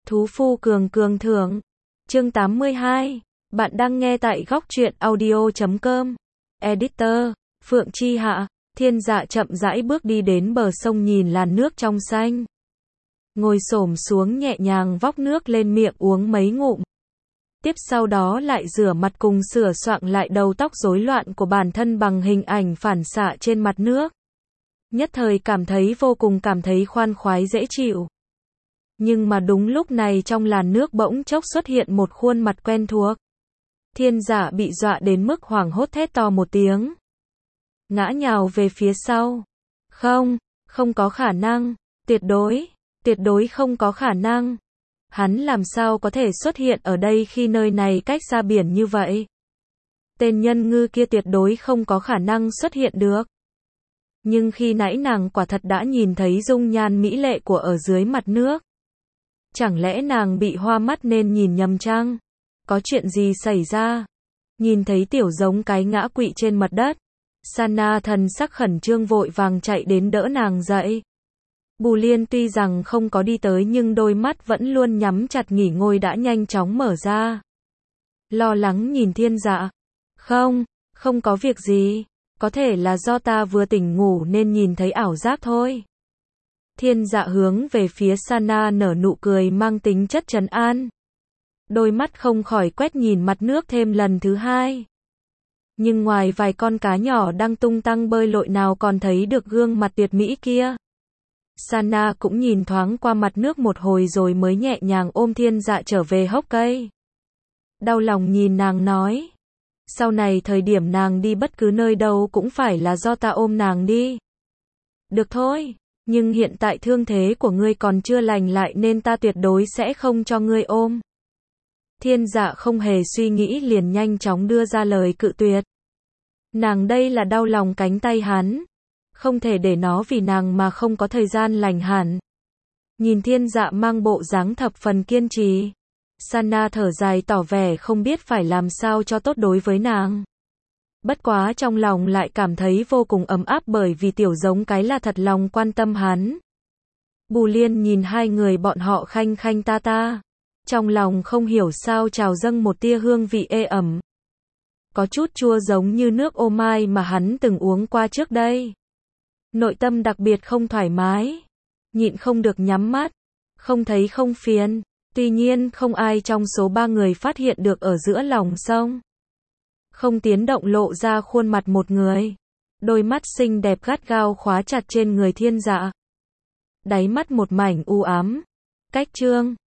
Thú Phu Cường Cường Thưởng. Chương 82. Bạn đang nghe tại góc truyện audio.com. Editor, Phượng Chi Hạ. Thiên Dạ chậm rãi bước đi đến bờ sông nhìn làn nước trong xanh. Ngồi xổm xuống nhẹ nhàng vóc nước lên miệng uống mấy ngụm. Tiếp sau đó lại rửa mặt cùng sửa soạn lại đầu tóc rối loạn của bản thân bằng hình ảnh phản xạ trên mặt nước. Nhất thời vô cùng cảm thấy khoan khoái dễ chịu. Nhưng mà đúng lúc này trong làn nước bỗng chốc xuất hiện một khuôn mặt quen thuộc. Thiên Dạ bị dọa đến mức hoảng hốt thét to một tiếng. Ngã nhào về phía sau. Không có khả năng, tuyệt đối không có khả năng. Hắn làm sao có thể xuất hiện ở đây khi nơi này cách xa biển như vậy? Tên nhân ngư kia tuyệt đối không có khả năng xuất hiện được. Nhưng khi nãy nàng quả thật đã nhìn thấy dung nhan mỹ lệ của ở dưới mặt nước. Chẳng lẽ nàng bị hoa mắt nên nhìn nhầm chăng? Có chuyện gì xảy ra? Nhìn thấy tiểu giống cái ngã quỵ trên mặt đất. Sana thần sắc khẩn trương vội vàng chạy đến đỡ nàng dậy. Bù Liên tuy rằng không có đi tới nhưng đôi mắt vẫn luôn nhắm chặt nghỉ ngơi đã nhanh chóng mở ra. Lo lắng nhìn Thiên Dạ. Không có việc gì. Có thể là do ta vừa tỉnh ngủ nên nhìn thấy ảo giác thôi. Thiên Dạ hướng về phía Sana nở nụ cười mang tính chất trấn an. Đôi mắt không khỏi quét nhìn mặt nước thêm lần thứ hai. Nhưng ngoài vài con cá nhỏ đang tung tăng bơi lội nào còn thấy được gương mặt tuyệt mỹ kia. Sana cũng nhìn thoáng qua mặt nước một hồi rồi mới nhẹ nhàng ôm Thiên Dạ trở về hốc cây. Đau lòng nhìn nàng nói. Sau này thời điểm nàng đi bất cứ nơi đâu cũng phải là do ta ôm nàng đi. Được thôi, nhưng hiện tại thương thế của ngươi còn chưa lành lại nên ta tuyệt đối sẽ không cho ngươi ôm. Thiên Dạ không hề suy nghĩ liền nhanh chóng đưa ra lời cự tuyệt. Nàng đây là đau lòng cánh tay hắn. Không thể để nó vì nàng mà không có thời gian lành hẳn. Nhìn Thiên Dạ mang bộ dáng thập phần kiên trì. Sana thở dài tỏ vẻ không biết phải làm sao cho tốt đối với nàng. Bất quá trong lòng lại cảm thấy vô cùng ấm áp bởi vì tiểu giống cái là thật lòng quan tâm hắn. Bù Liên nhìn hai người bọn họ khanh khanh ta ta. Trong lòng không hiểu sao trào dâng một tia hương vị ê ẩm. Có chút chua giống như nước ô mai mà hắn từng uống qua trước đây. Nội tâm đặc biệt không thoải mái. Nhịn không được nhắm mắt. Không thấy không phiền. Tuy nhiên không ai trong số ba người phát hiện được ở giữa lòng sông. Không tiếng động lộ ra khuôn mặt một người. Đôi mắt xinh đẹp gắt gao khóa chặt trên người Thiên Dạ. Đáy mắt một mảnh u ám. Cách chương